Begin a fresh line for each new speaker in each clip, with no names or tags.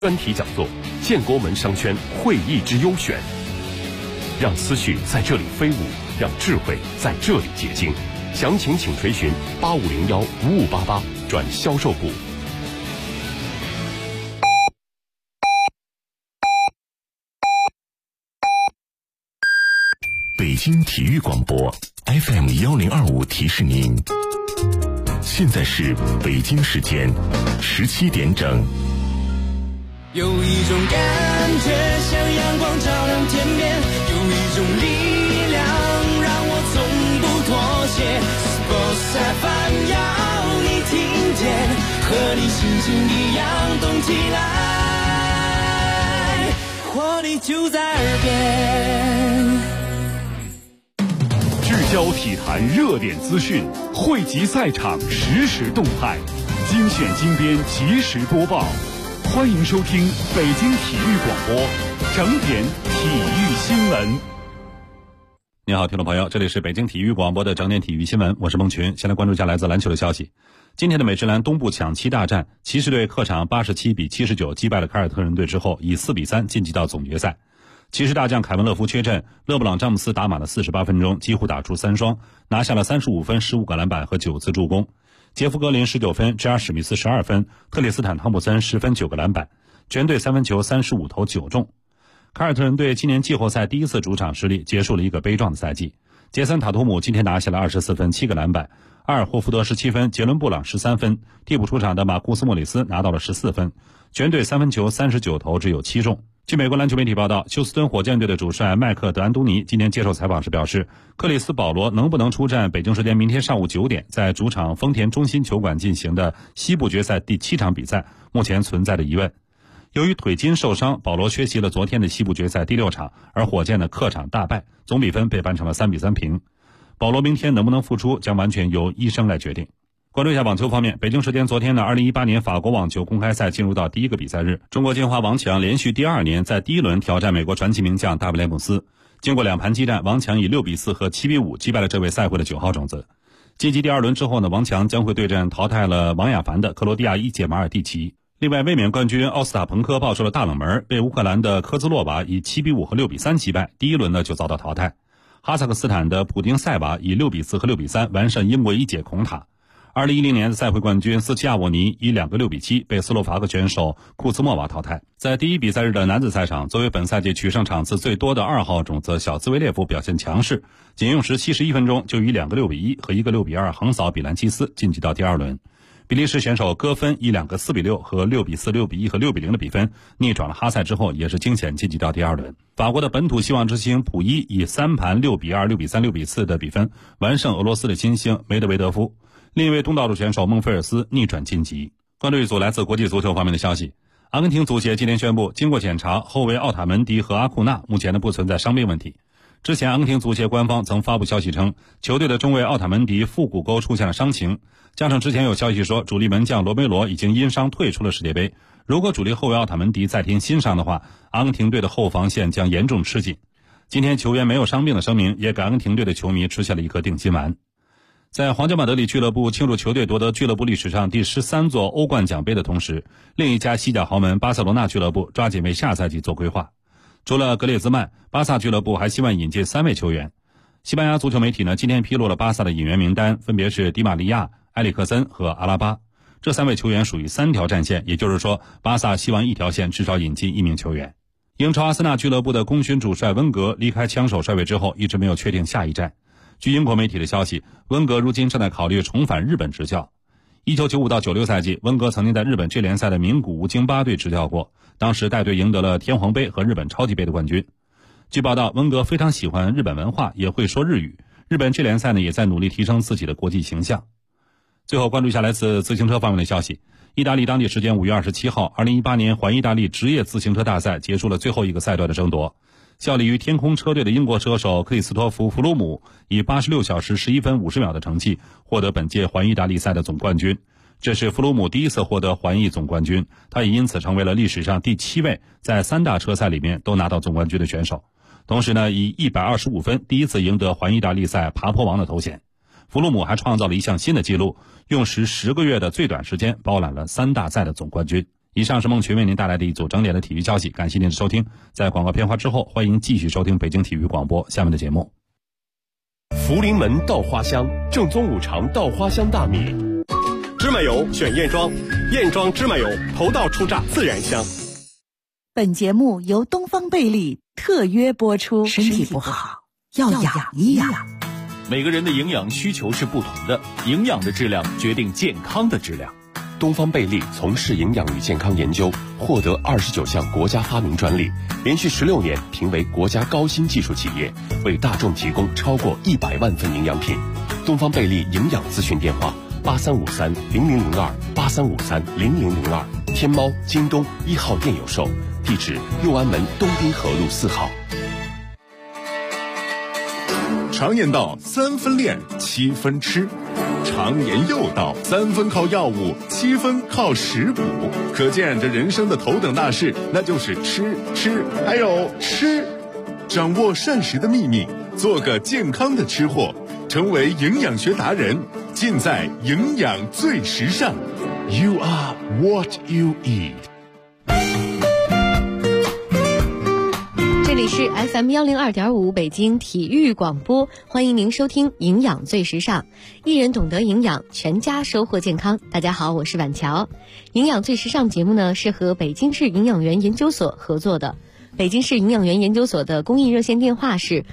专题讲座，建国门商圈会议之优选，让思绪在这里飞舞，让智慧在这里结晶。详情请垂询8501-5588转销售部。
北京体育广播 FM1025提示您，现在是北京时间17点整。
有一种感觉像阳光照亮天边，有一种力量让我从不妥协。Sports FM 要你听见，和你心情一样动起来，活力就在耳边。
聚焦体坛热点资讯，汇集赛场实时动态，精选精编及时播报。欢迎收听北京体育广播整点体育新闻。
你好，听众朋友，这里是北京体育广播的整点体育新闻，我是孟群。先来关注一下来自篮球的消息。今天的美职篮东部抢七大战，骑士队客场87-79击败了凯尔特人队之后，以4-3晋级到总决赛。骑士大将凯文勒夫缺阵，勒布朗詹姆斯打满了48分钟，几乎打出3双，拿下了35分、15个篮板和9次助攻。杰夫格林19分，吉尔史密斯12分，特里斯坦汤普森10分9个篮板，全队三分球35投9中。凯尔特人队今年季后赛第一次主场失利，结束了一个悲壮的赛季。杰森塔图姆今天拿下了24分7个篮板，阿尔霍福德17分，杰伦布朗13分，替补出场的马库斯莫里斯拿到了14分，全队三分球39投只有7中。据美国篮球媒体报道，休斯敦火箭队的主帅麦克德安东尼今天接受采访时表示，克里斯保罗能不能出战北京时间明天上午9点在主场丰田中心球馆进行的西部决赛第7场比赛，目前存在着疑问。由于腿筋受伤，保罗缺席了昨天的西部决赛第6场，而火箭的客场大败，总比分被扳成了3-3平。保罗明天能不能复出，将完全由医生来决定。关注一下网球方面，北京时间昨天的2018年法国网球公开赛进入到第一个比赛日，中国金花王强连续第2年在第一轮挑战美国传奇名将大卫雷姆斯，经过2盘激战，王强以6-4和7-5击败了这位赛会的9号种子。晋级第2轮之后呢，王强将会对阵淘汰了王亚凡的克罗地亚一姐马尔蒂奇。另外，卫冕冠军奥斯塔彭科爆出了大冷门，被乌克兰的科兹洛娃以7-5和6-3击败，第一轮呢就遭到淘汰。哈萨克斯坦的普丁塞娃以6-4和6-3完胜英国一姐孔塔。2010年的赛会冠军斯奇亚沃尼以2个6-7被斯洛伐克选手库兹莫娃淘汰。在第一比赛日的男子赛场，作为本赛季取胜场次最多的2号种子小兹维列夫表现强势，仅用时71分钟就以2个6-1和1个6-2横扫比兰奇斯，晋级到第2轮。比利时选手戈芬以2个4-6和6-4、6-1和6-0的比分逆转了哈塞之后，也是惊险晋级到第2轮。法国的本土希望之星普伊以3盘6-2、6-3、6-4的比分完胜俄罗斯的新星梅德韦德夫。另一位东道主选手孟菲尔斯逆转晋级。关注一组来自国际足球方面的消息，阿根廷足协今天宣布，经过检查，后卫奥塔门迪和阿库纳目前不存在伤病问题。之前阿根廷足协官方曾发布消息称，球队的中卫奥塔门迪腹股沟出现了伤情，加上之前有消息说主力门将罗梅罗已经因伤退出了世界杯，如果主力后卫奥塔门迪再添新伤的话，阿根廷队的后防线将严重吃紧。今天球员没有伤病的声明也给阿根廷队的球迷吃下了一颗定心丸。在皇家马德里俱乐部庆祝球队夺得俱乐部历史上第13座欧冠奖杯的同时，另一家西甲豪门巴塞罗那俱乐部抓紧为下赛季做规划。除了格列兹曼，巴萨俱乐部还希望引进3位球员。西班牙足球媒体今天披露了巴萨的引援名单，分别是迪玛利亚、埃里克森和阿拉巴。这3位球员属于3条战线，也就是说，巴萨希望一条线至少引进1名球员。英超阿森纳俱乐部的功勋主帅温格离开枪手帅位之后，一直没有确定下一站。据英国媒体的消息，温格如今正在考虑重返日本执教。1995到96赛季，温格曾经在日本 J 联赛的名古屋京巴队执教过，当时带队赢得了天皇杯和日本超级杯的冠军。据报道，温格非常喜欢日本文化，也会说日语。日本 J 联赛呢也在努力提升自己的国际形象。最后关注一下来自自行车方面的消息。意大利当地时间5月27号，2018年环意大利职业自行车大赛结束了最后一个赛段的争夺。效力于天空车队的英国车手克里斯托弗·弗鲁姆以86小时11分50秒的成绩获得本届环意大利赛的总冠军。这是弗鲁姆第一次获得环意总冠军，他也因此成为了历史上第7位在3大车赛里面都拿到总冠军的选手。同时呢，以125分第一次赢得环意大利赛爬坡王的头衔。弗鲁姆还创造了一项新的纪录，用时10个月的最短时间包揽了3大赛的总冠军。 以上是孟群为您带来的一组整点的体育消息，感谢您的收听。在广告片花之后，欢迎继续收听北京体育广播下面的节目。
福临门稻花香，正宗五常稻花香大米。
芝麻油选燕庄，燕庄芝麻油头道出榨自然香。
本节目由东方贝利特约播出。身体不好要养一养。
每个人的营养需求是不同的，营养的质量决定健康的质量。
东方贝利从事营养与健康研究，获得29项国家发明专利，连续16年评为国家高新技术企业，为大众提供超过100万份营养品。东方贝利营养咨询电话83530002，83530002，天猫、京东1号店有售，地址六安门东滨河路4号。
常言道3分练7分吃，常言又道3分靠药物7分靠食补，可见这人生的头等大事那就是吃还有吃。掌握膳食的秘密，做个健康的吃货，成为营养学达人，尽在营养最时尚。 You are what you eat。
这里是 FM102.5 北京体育广播，欢迎您收听营养最时尚，一人懂得营养，全家收获健康。大家好，我是婉乔。营养最时尚节目呢是和北京市营养员研究所合作的，北京市营养员研究所的公益热线电话是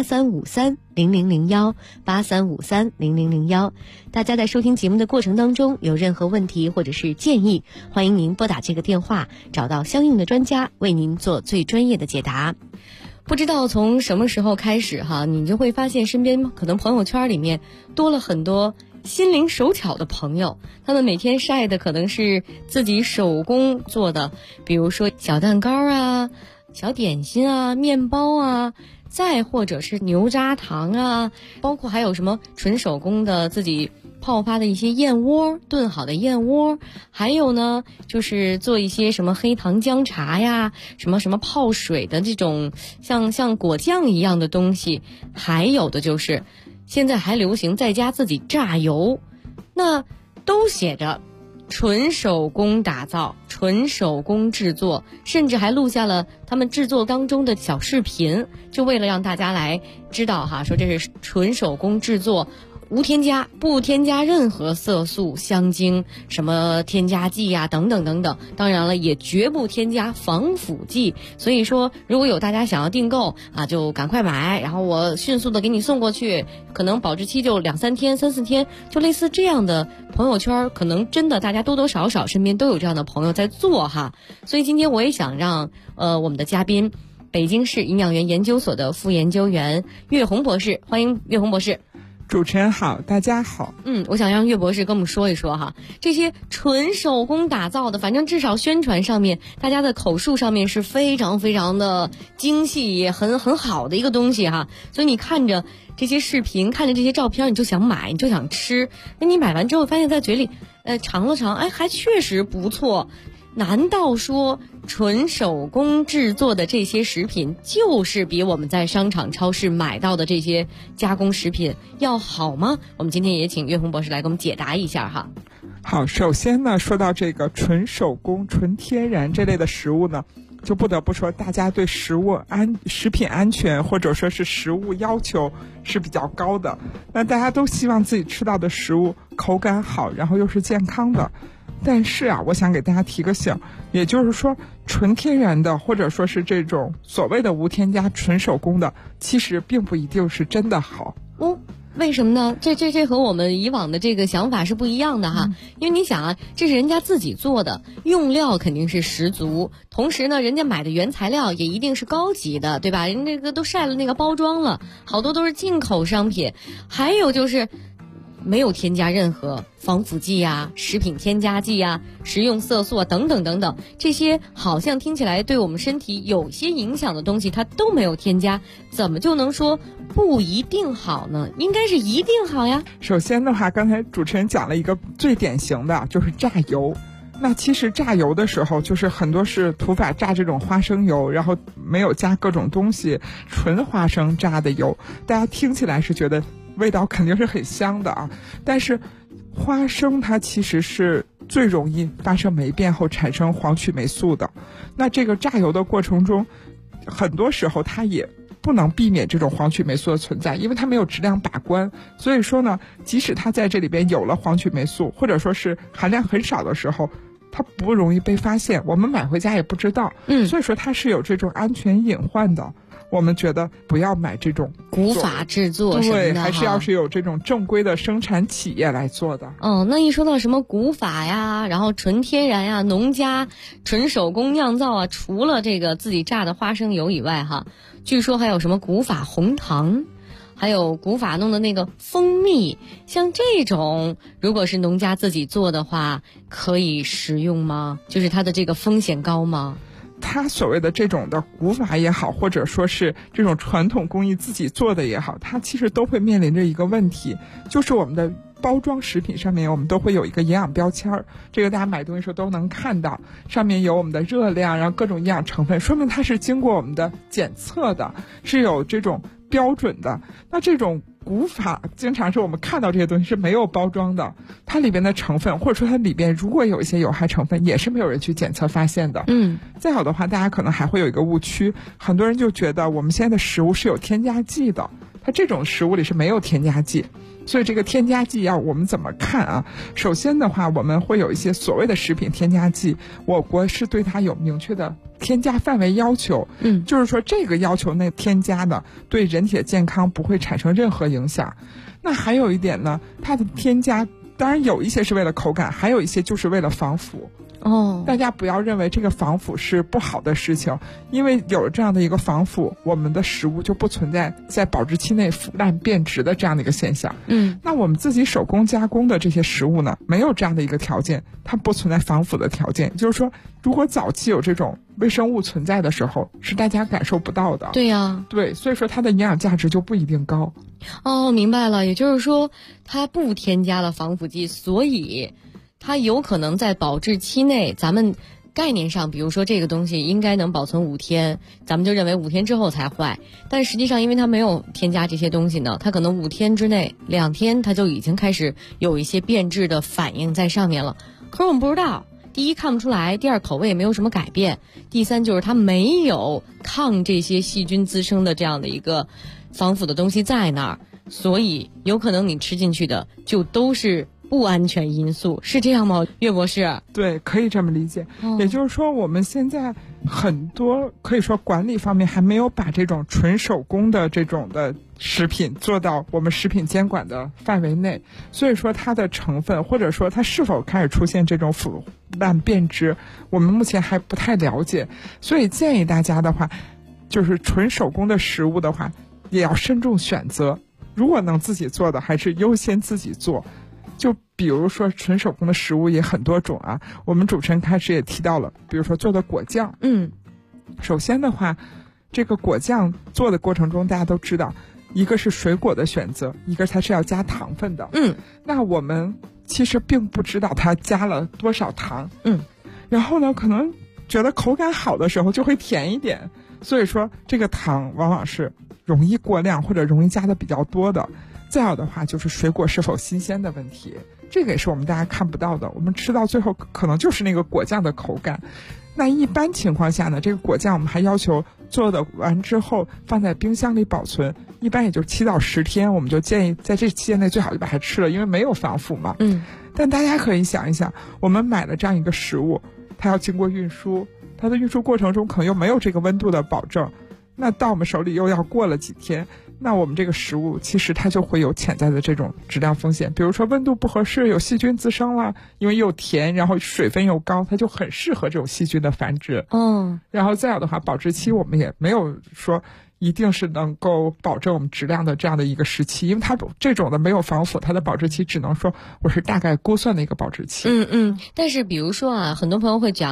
83530001，83530001。大家在收听节目的过程当中有任何问题或者是建议，欢迎您拨打这个电话，找到相应的专家为您做最专业的解答。不知道从什么时候开始哈，你就会发现身边可能朋友圈里面多了很多心灵手巧的朋友，他们每天晒的可能是自己手工做的，比如说小蛋糕啊、小点心啊、面包啊，再或者是牛轧糖啊，包括还有什么纯手工的自己泡发的一些燕窝，炖好的燕窝，还有呢就是做一些什么黑糖姜茶呀，什么泡水的这种像果酱一样的东西，还有的就是现在还流行在家自己榨油，那都写着纯手工打造、纯手工制作，甚至还录下了他们制作当中的小视频，就为了让大家来知道哈，说这是纯手工制作，无添加，不添加任何色素、香精、什么添加剂呀等等等等，当然了也绝不添加防腐剂。所以说如果有大家想要订购啊，就赶快买，然后我迅速的给你送过去，可能保质期就2-3天、3-4天，就类似这样的朋友圈，可能真的大家多多少少身边都有这样的朋友在做哈。所以今天我也想让我们的嘉宾，北京市营养员研究所的副研究员岳红博士，欢迎岳红博士。
主持人好，大家好。
我想让岳博士跟我们说一说哈，这些纯手工打造的，反正至少宣传上面，大家的口述上面是非常非常的精细，也很好的一个东西哈。所以你看着这些视频，看着这些照片，你就想买，你就想吃。那你买完之后，发现在嘴里，尝了尝，还确实不错。难道说纯手工制作的这些食品就是比我们在商场超市买到的这些加工食品要好吗？我们今天也请岳红博士来给我们解答一下哈。
好，首先呢，说到这个纯手工、纯天然这类的食物呢，就不得不说大家对食品安全或者说是食物要求是比较高的。那大家都希望自己吃到的食物口感好，然后又是健康的。但是啊，我想给大家提个醒，也就是说纯天然的或者说是这种所谓的无添加纯手工的，其实并不一定是真的好。
为什么呢？这和我们以往的这个想法是不一样的哈。因为你想啊，这是人家自己做的，用料肯定是十足，同时呢，人家买的原材料也一定是高级的，对吧？人这个都晒了那个包装了，好多都是进口商品，还有就是没有添加任何防腐剂啊、食品添加剂啊、食用色素啊等等等等，这些好像听起来对我们身体有些影响的东西它都没有添加，怎么就能说不一定好呢？应该是一定好呀。
首先的话，刚才主持人讲了一个最典型的，就是榨油。那其实榨油的时候，就是很多是土法榨这种花生油，然后没有加各种东西，纯花生榨的油，大家听起来是觉得味道肯定是很香的啊，但是花生它其实是最容易发生霉变后产生黄曲霉素的。那这个榨油的过程中，很多时候它也不能避免这种黄曲霉素的存在，因为它没有质量把关。所以说呢，即使它在这里边有了黄曲霉素，或者说是含量很少的时候，它不容易被发现，我们买回家也不知道。所以说它是有这种安全隐患的。我们觉得不要买这种
古法制作什么的，
对，还是要是有这种正规的生产企业来做的。
那一说到什么古法呀，然后纯天然呀，农家纯手工酿造啊，除了这个自己榨的花生油以外哈，据说还有什么古法红糖，还有古法弄的那个蜂蜜，像这种如果是农家自己做的话，可以食用吗？就是它的这个风险高吗？
它所谓的这种的古法也好，或者说是这种传统工艺自己做的也好，它其实都会面临着一个问题，就是我们的包装食品上面我们都会有一个营养标签，这个大家买东西时候都能看到，上面有我们的热量，然后各种营养成分，说明它是经过我们的检测的，是有这种标准的。那这种古法经常是我们看到这些东西是没有包装的，它里边的成分或者说它里边如果有一些有害成分，也是没有人去检测发现的。再好的话，大家可能还会有一个误区，很多人就觉得我们现在的食物是有添加剂的，它这种食物里是没有添加剂。所以这个添加剂要我们怎么看啊？首先的话，我们会有一些所谓的食品添加剂，我国是对它有明确的添加范围要求，就是说这个要求内添加的对人体的健康不会产生任何影响。那还有一点呢，它的添加当然有一些是为了口感，还有一些就是为了防腐。大家不要认为这个防腐是不好的事情，因为有了这样的一个防腐，我们的食物就不存在在保质期内腐烂变质的这样的一个现象。那我们自己手工加工的这些食物呢，没有这样的一个条件，它不存在防腐的条件，就是说如果早期有这种微生物存在的时候，是大家感受不到的。
对呀，
对，所以说它的营养价值就不一定高。
明白了，也就是说它不添加了防腐剂，所以它有可能在保质期内，咱们概念上比如说这个东西应该能保存5天，咱们就认为5天之后才坏，但实际上因为它没有添加这些东西呢，它可能5天之内2天它就已经开始有一些变质的反应在上面了。可是我们不知道，第一看不出来，第二口味也没有什么改变，第三就是它没有抗这些细菌滋生的这样的一个防腐的东西在那儿，所以有可能你吃进去的就都是不安全因素，是这样吗，岳博士？
对，可以这么理解。也就是说，我们现在很多可以说管理方面还没有把这种纯手工的这种的食品做到我们食品监管的范围内，所以说它的成分或者说它是否开始出现这种腐烂变质，我们目前还不太了解。所以建议大家的话，就是纯手工的食物的话，也要慎重选择。如果能自己做的，还是优先自己做。就比如说纯手工的食物也很多种啊，我们主持人开始也提到了，比如说做的果酱。首先的话，这个果酱做的过程中，大家都知道，一个是水果的选择，一个它是要加糖分的。那我们其实并不知道它加了多少糖。然后呢，可能觉得口感好的时候就会甜一点，所以说这个糖往往是容易过量或者容易加的比较多的。再有的话就是水果是否新鲜的问题，这个也是我们大家看不到的，我们吃到最后可能就是那个果酱的口感。那一般情况下呢，这个果酱我们还要求做的完之后放在冰箱里保存，一般也就7到10天，我们就建议在这期间内最好就把它吃了，因为没有防腐嘛。但大家可以想一想，我们买了这样一个食物，它要经过运输，它的运输过程中可能又没有这个温度的保证，那到我们手里又要过了几天，那我们这个食物其实它就会有潜在的这种质量风险，比如说温度不合适，有细菌滋生了，因为又甜，然后水分又高，它就很适合这种细菌的繁殖。然后再有的话，保质期我们也没有说一定是能够保证我们质量的这样的一个时期，因为它这种的没有防腐，它的保质期只能说我是大概估算的一个保质期。
但是比如说啊，很多朋友会讲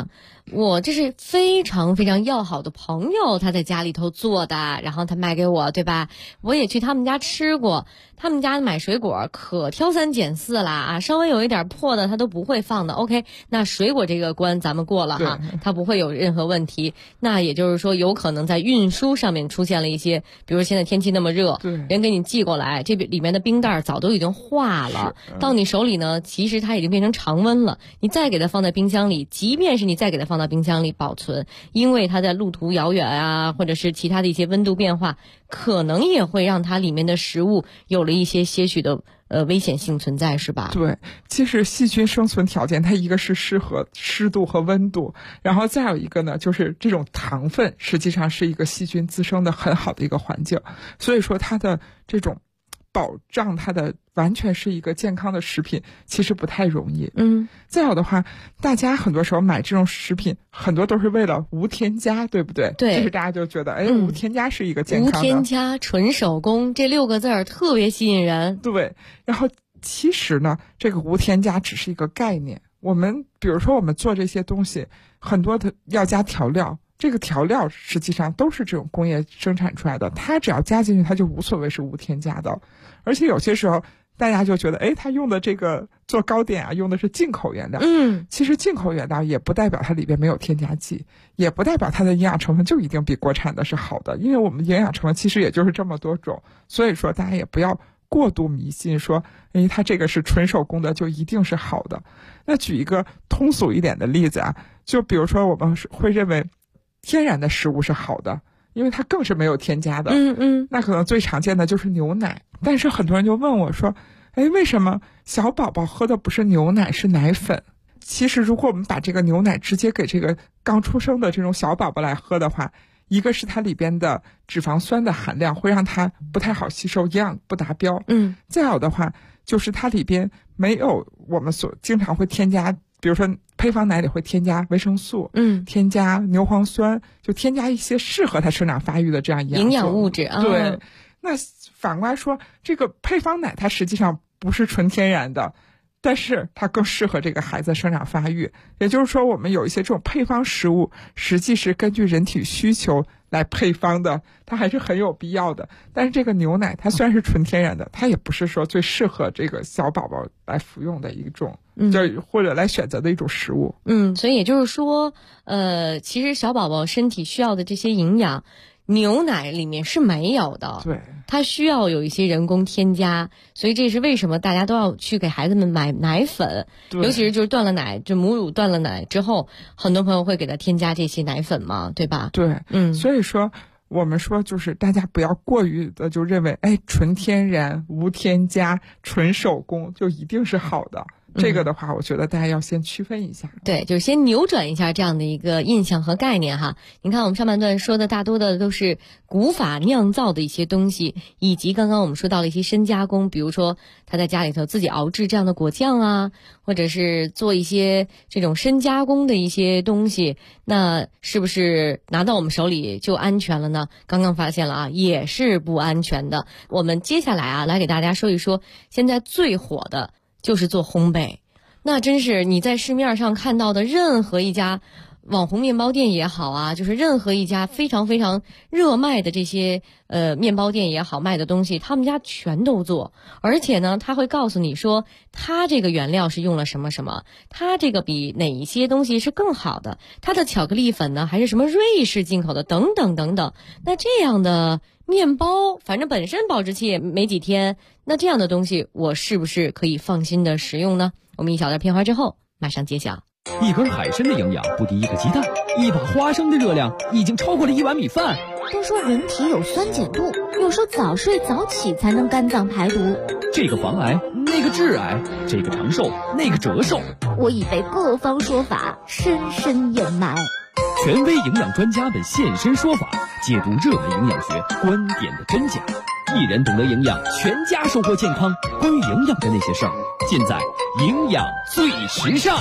我这是非常非常要好的朋友，他在家里头做的，然后他卖给我，对吧？我也去他们家吃过，他们家买水果可挑三拣四啦啊，稍微有一点破的他都不会放的。OK， 那水果这个关咱们过了哈，它不会有任何问题。那也就是说，有可能在运输上面出现了一些，比如现在天气那么热，人给你寄过来，这里面的冰袋早都已经化了，到你手里呢，其实它已经变成常温了。你再给它放在冰箱里，即便是你再给它放到冰箱里保存，因为它在路途遥远啊，或者是其他的一些温度变化，可能也会让它里面的食物有了一些些许的危险性存在，是吧？
对，其实细菌生存条件，它一个是适合湿度和温度，然后再有一个呢，就是这种糖分实际上是一个细菌滋生的很好的一个环境，所以说它的这种保障它的完全是一个健康的食品，其实不太容易。再有的话，大家很多时候买这种食品，很多都是为了无添加，对不对？
对，
就是大家就觉得，无添加是一个健康的。
无添加、纯手工这6个字儿特别吸引人。
对，然后其实呢，这个无添加只是一个概念。我们比如说我们做这些东西，很多的要加调料。这个调料实际上都是这种工业生产出来的，它只要加进去，它就无所谓是无添加的。而且有些时候大家就觉得，它用的这个做糕点啊，用的是进口原料。其实进口原料也不代表它里边没有添加剂，也不代表它的营养成分就一定比国产的是好的，因为我们营养成分其实也就是这么多种。所以说大家也不要过度迷信说，它这个是纯手工的就一定是好的。那举一个通俗一点的例子啊，就比如说我们会认为天然的食物是好的，因为它更是没有添加的。那可能最常见的就是牛奶，但是很多人就问我说，为什么小宝宝喝的不是牛奶是奶粉？其实如果我们把这个牛奶直接给这个刚出生的这种小宝宝来喝的话，一个是它里边的脂肪酸的含量会让它不太好吸收，营养不达标。再有的话就是它里边没有我们所经常会添加，比如说配方奶里会添加维生素，添加牛磺酸，就添加一些适合它生长发育的这样营养
物质。
对，那反过来说，这个配方奶它实际上不是纯天然的，但是它更适合这个孩子生长发育。也就是说，我们有一些这种配方食物，实际是根据人体需求来配方的，它还是很有必要的。但是这个牛奶它虽然是纯天然的，它也不是说最适合这个小宝宝来服用的一种，就或者来选择的一种食物。
所以也就是说，其实小宝宝身体需要的这些营养，牛奶里面是没有的。
对，
它需要有一些人工添加，所以这是为什么大家都要去给孩子们买奶粉，尤其是就是断了奶，就母乳断了奶之后，很多朋友会给他添加这些奶粉嘛，对吧？
对，所以说我们说就是大家不要过于的就认为，纯天然、无添加、纯手工就一定是好的。这个的话，我觉得大家要先区分一下。
对，就是先扭转一下这样的一个印象和概念哈。你看我们上半段说的大多的都是古法酿造的一些东西，以及刚刚我们说到了一些深加工，比如说他在家里头自己熬制这样的果酱啊，或者是做一些这种深加工的一些东西，那是不是拿到我们手里就安全了呢？刚刚发现了啊，也是不安全的。我们接下来啊，来给大家说一说现在最火的就是做烘焙。那真是你在市面上看到的任何一家网红面包店也好啊，就是任何一家非常非常热卖的这些面包店也好，卖的东西他们家全都做。而且呢，他会告诉你说他这个原料是用了什么什么，他这个比哪一些东西是更好的，他的巧克力粉呢还是什么瑞士进口的等等等等。那这样的面包反正本身保质期也没几天，那这样的东西我是不是可以放心的食用呢？我们一小段片花之后马上揭晓。
一根海参的营养不敌一个鸡蛋，一把花生的热量已经超过了1碗米饭。
都说人体有酸碱度，有时候早睡早起才能肝脏排毒。
这个防癌，那个致癌，这个长寿，那个折寿。
我已被各方说法深深掩埋。
权威营养专家们现身说法，解读热门营养学观点的真假。一人懂得营养，全家收获健康。关于营养的那些事儿，尽在营养最时尚。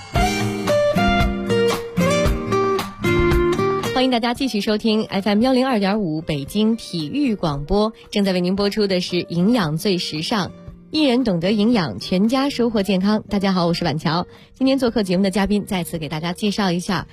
欢迎大家继续收听 FM 102.5北京体育广播，正在为您播出的是营养最时尚，一人懂得营养，全家收获健康。大家好，我是婉乔。今天做客节目的嘉宾再次给大家介绍一下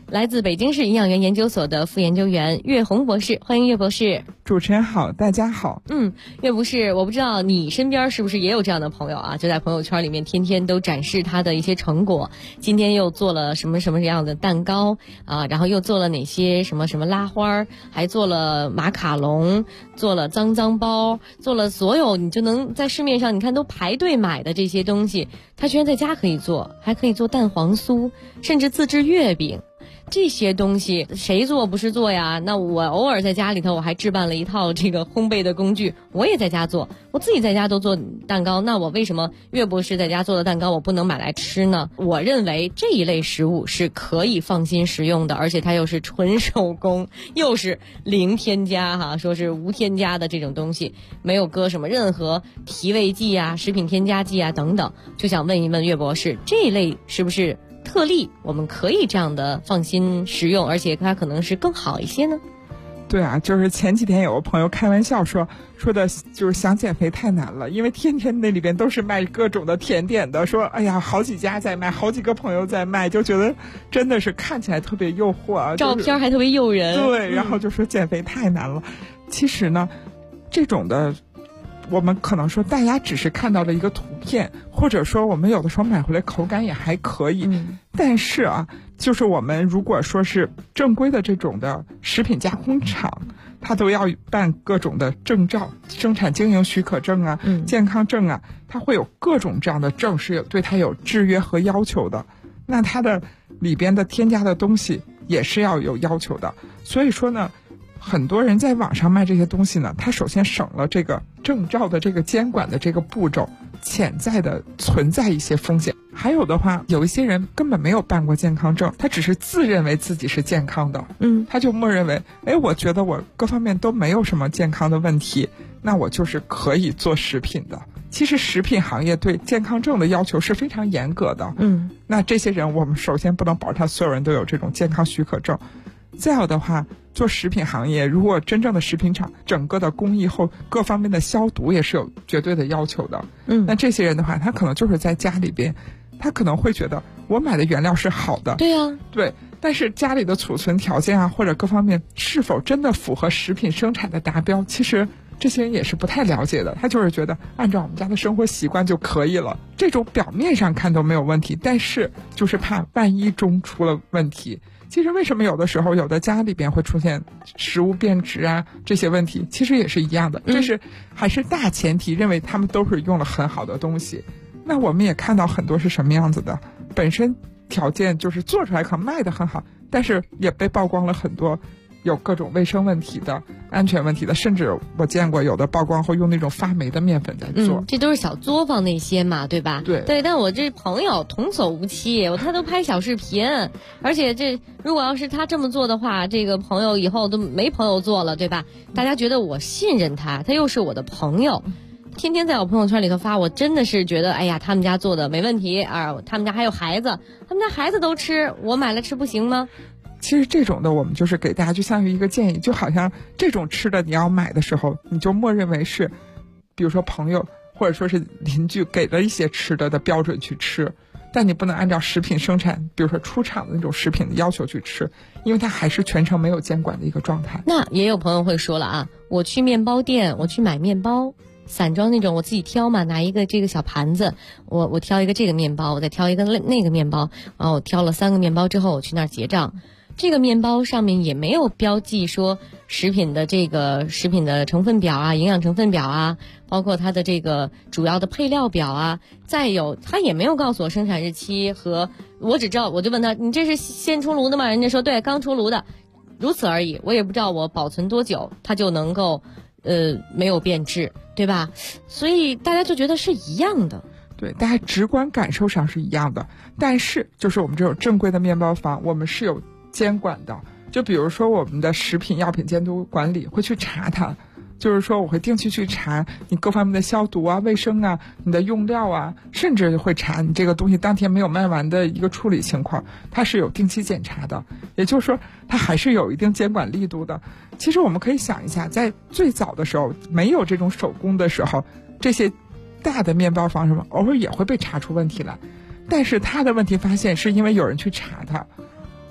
来自北京市营养园研究所的副研究员岳红博士，欢迎岳博士。
主持人好，大家好。
岳博士，我不知道你身边是不是也有这样的朋友啊，就在朋友圈里面天天都展示他的一些成果，今天又做了什么什么样的蛋糕啊，然后又做了哪些什么什么拉花，还做了马卡龙，做了脏脏包，做了所有你就能在市面上你看都排队买的这些东西，他居然在家可以做，还可以做蛋黄酥，甚至自制月饼。这些东西谁做不是做呀？那我偶尔在家里头我还置办了一套这个烘焙的工具，我也在家做，我自己在家都做蛋糕，那我为什么岳博士在家做的蛋糕我不能买来吃呢？我认为这一类食物是可以放心食用的，而且它又是纯手工，又是零添加哈，说是无添加的这种东西，没有搁什么任何提味剂啊、食品添加剂啊等等。就想问一问岳博士，这一类是不是特例我们可以这样的放心食用，而且它可能是更好一些呢？
对啊，就是前几天有个朋友开玩笑说的就是想减肥太难了，因为天天那里边都是卖各种的甜点的，说哎呀好几家在卖，好几个朋友在卖，就觉得真的是看起来特别诱惑啊，
照片还特别诱人。
对，然后就说减肥太难了。其实呢，这种的我们可能说大家只是看到了一个图片，或者说我们有的时候买回来口感也还可以，但是啊，就是我们如果说是正规的这种的食品加工厂，它都要办各种的证照，生产经营许可证啊、健康证啊，它会有各种这样的证是对它有制约和要求的。那它的里边的添加的东西也是要有要求的。所以说呢，很多人在网上卖这些东西呢，它首先省了这个证照的这个监管的这个步骤，潜在的存在一些风险。还有的话，有一些人根本没有办过健康证，他只是自认为自己是健康的，他就默认为，我觉得我各方面都没有什么健康的问题，那我就是可以做食品的。其实食品行业对健康证的要求是非常严格的，那这些人我们首先不能保证他所有人都有这种健康许可证。再有的话，做食品行业，如果真正的食品厂，整个的工艺后各方面的消毒也是有绝对的要求的。那这些人的话，他可能就是在家里边，他可能会觉得我买的原料是好的，
对啊，
对，但是家里的储存条件啊，或者各方面是否真的符合食品生产的达标，其实这些人也是不太了解的。他就是觉得按照我们家的生活习惯就可以了，这种表面上看都没有问题，但是就是怕万一中出了问题。其实为什么有的时候有的家里边会出现食物变质啊这些问题，其实也是一样的，这是还是大前提认为他们都是用了很好的东西。那我们也看到很多是什么样子的，本身条件就是做出来可能卖得很好，但是也被曝光了很多有各种卫生问题的、安全问题的，甚至我见过有的曝光后用那种发霉的面粉在做。
这都是小作坊那些嘛，对吧？对，但我这朋友童叟无欺，他都拍小视频，而且这如果要是他这么做的话，这个朋友以后都没朋友做了，对吧？大家觉得我信任他，他又是我的朋友，天天在我朋友圈里头发，我真的是觉得，哎呀，他们家做的没问题啊，他们家还有孩子，他们家孩子都吃，我买了吃不行吗？
其实这种的我们就是给大家就相当于一个建议，就好像这种吃的你要买的时候，你就默认为是比如说朋友或者说是邻居给了一些吃的标准去吃，但你不能按照食品生产比如说出厂的那种食品的要求去吃，因为它还是全程没有监管的一个状态。
那也有朋友会说了啊，我去面包店，我去买面包散装那种，我自己挑嘛，拿一个这个小盘子，我挑一个这个面包，我再挑一个那个面包，然后我挑了3个面包之后，我去那儿结账。这个面包上面也没有标记说食品的成分表啊、营养成分表啊，包括它的这个主要的配料表啊，再有它也没有告诉我生产日期，和我只知道，我就问他你这是先出炉的吗？人家说对，刚出炉的，如此而已。我也不知道我保存多久它就能够没有变质，对吧？所以大家就觉得是一样的。
对，大家直观感受上是一样的，但是就是我们这种正规的面包房，我们是有监管的。就比如说我们的食品药品监督管理会去查它，就是说我会定期去查你各方面的消毒啊、卫生啊、你的用料啊，甚至会查你这个东西当天没有卖完的一个处理情况，它是有定期检查的。也就是说它还是有一定监管力度的。其实我们可以想一下，在最早的时候没有这种手工的时候，这些大的面包房什么偶尔也会被查出问题来，但是它的问题发现是因为有人去查它，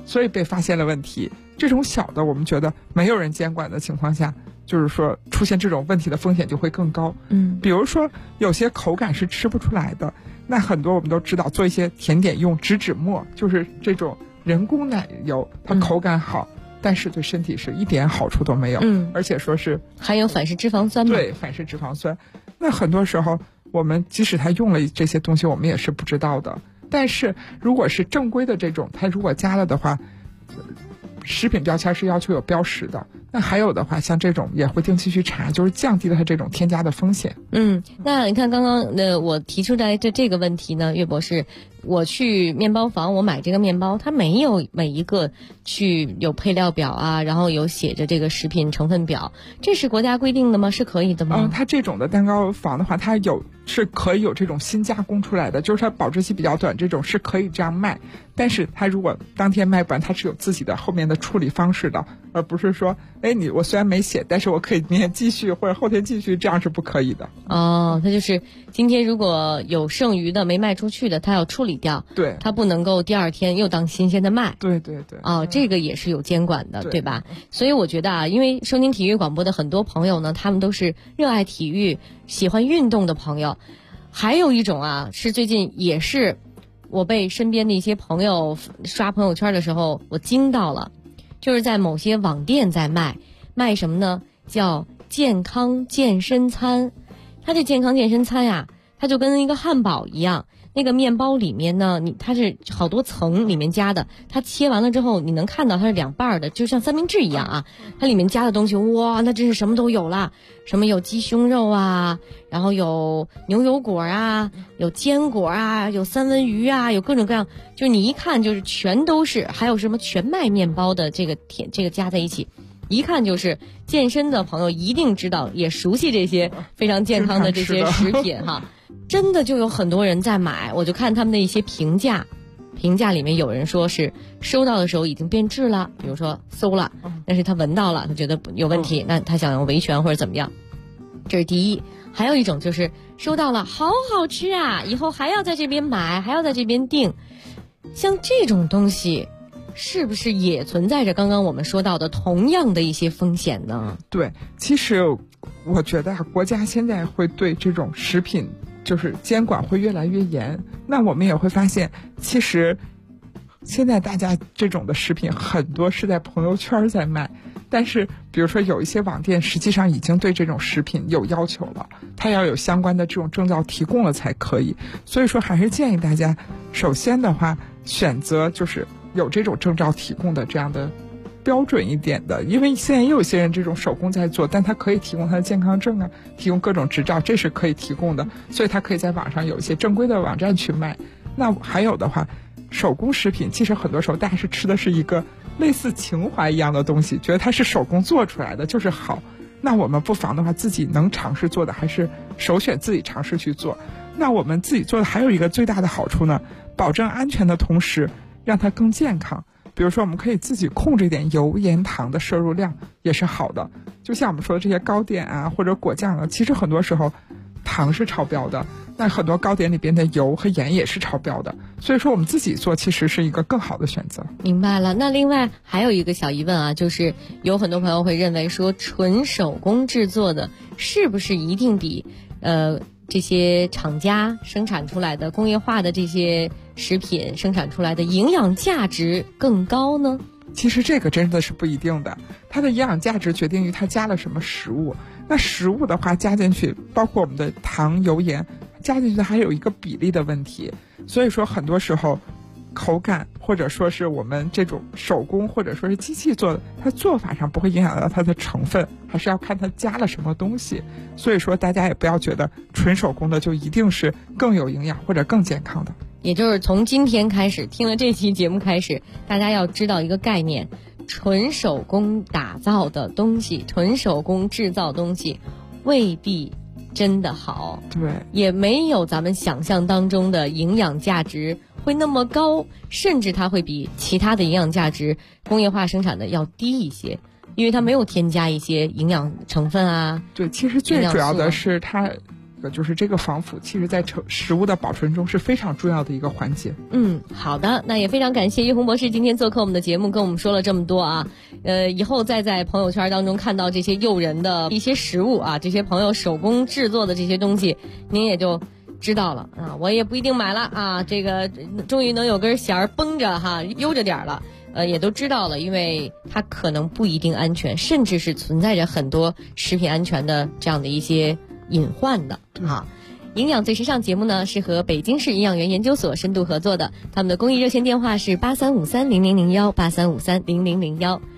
所以被发现了问题。这种小的我们觉得没有人监管的情况下，就是说出现这种问题的风险就会更高。比如说有些口感是吃不出来的，那很多我们都知道做一些甜点用植脂末，就是这种人工奶油，它口感好，但是对身体是一点好处都没有，而且说是
含有反式脂肪酸嘛。
对，反式脂肪酸。那很多时候我们即使他用了这些东西，我们也是不知道的。但是如果是正规的这种，它如果加了的话，食品标签是要求有标识的。那还有的话，像这种也会定期去查，就是降低了它这种添加的风险。
那你看刚刚我提出来的这个问题呢，岳博士，我去面包房我买这个面包，它没有每一个去有配料表啊，然后有写着这个食品成分表，这是国家规定的吗？是可以的吗？
它这种的蛋糕房的话，它是可以有这种新加工出来的，就是它保质期比较短，这种是可以这样卖。但是它如果当天卖不完，它是有自己的后面的处理方式的，而不是说我虽然没写，但是我可以明天继续或者后天继续，这样是不可以的。
它就是今天如果有剩余的没卖出去的，它要处理掉，
对，
它不能够第二天又当新鲜的卖。
对。
这个也是有监管的，对吧？所以我觉得因为收听体育广播的很多朋友呢，他们都是热爱体育、喜欢运动的朋友。还有一种是最近也是我被身边的一些朋友刷朋友圈的时候我惊到了，就是在某些网店在卖什么呢？叫健康健身餐。它这健康健身餐它就跟一个汉堡一样，那个面包里面呢，它是好多层里面加的，它切完了之后你能看到它是两半的，就像三明治一样它里面加的东西哇，那真是什么都有啦，什么有鸡胸肉然后有牛油果有坚果有三文鱼有各种各样，就是你一看就是全都是，还有什么全麦面包的这个加在一起，一看就是健身的朋友一定知道，也熟悉这些非常健康的这些食品真的就有很多人在买。我就看他们的一些评价里面有人说是收到的时候已经变质了，比如说馊了，但是他闻到了，他觉得有问题，那他想要维权或者怎么样，这是第一。还有一种就是收到了好好吃以后还要在这边买，还要在这边订，像这种东西是不是也存在着刚刚我们说到的同样的一些风险呢？
对，其实我觉得国家现在会对这种食品就是监管会越来越严。那我们也会发现，其实现在大家这种的食品很多是在朋友圈在卖，但是比如说有一些网店实际上已经对这种食品有要求了，它要有相关的这种证照提供了才可以。所以说还是建议大家首先的话选择就是有这种证照提供的这样的标准一点的，因为现在也有些人这种手工在做，但他可以提供他的健康证提供各种执照，这是可以提供的，所以他可以在网上有一些正规的网站去卖。那还有的话，手工食品其实很多时候大家是吃的是一个类似情怀一样的东西，觉得它是手工做出来的就是好，那我们不妨的话自己能尝试做的还是首选自己尝试去做。那我们自己做的还有一个最大的好处呢，保证安全的同时让它更健康。比如说我们可以自己控制一点油盐糖的摄入量也是好的，就像我们说的这些糕点或者果酱其实很多时候糖是超标的，那很多糕点里边的油和盐也是超标的，所以说我们自己做其实是一个更好的选择。
明白了。那另外还有一个小疑问就是有很多朋友会认为说纯手工制作的是不是一定比这些厂家生产出来的工业化的这些食品生产出来的营养价值更高呢？
其实这个真的是不一定的，它的营养价值决定于它加了什么食物。那食物的话加进去，包括我们的糖油盐加进去还有一个比例的问题，所以说很多时候口感或者说是我们这种手工或者说是机器做的，它做法上不会影响到它的成分，还是要看它加了什么东西。所以说大家也不要觉得纯手工的就一定是更有营养或者更健康的。
也就是从今天开始听了这期节目开始，大家要知道一个概念，纯手工打造的东西，纯手工制造东西未必真的好，
对，
也没有咱们想象当中的营养价值会那么高，甚至它会比其他的营养价值工业化生产的要低一些，因为它没有添加一些营养成分
对，其实最主要的是它就是这个防腐，其实在食物的保存中是非常重要的一个环节。
好的，那也非常感谢于红博士今天做客我们的节目，跟我们说了这么多啊。以后再在朋友圈当中看到这些诱人的一些食物啊，这些朋友手工制作的这些东西，您也就知道了啊。我也不一定买了啊，这个终于能有根弦绷着哈，悠着点了。也都知道了，因为它可能不一定安全，甚至是存在着很多食品安全的这样的一些隐患的啊。营养最时尚节目呢是和北京市营养员研究所深度合作的，他们的公益热线电话是83530001，83530001。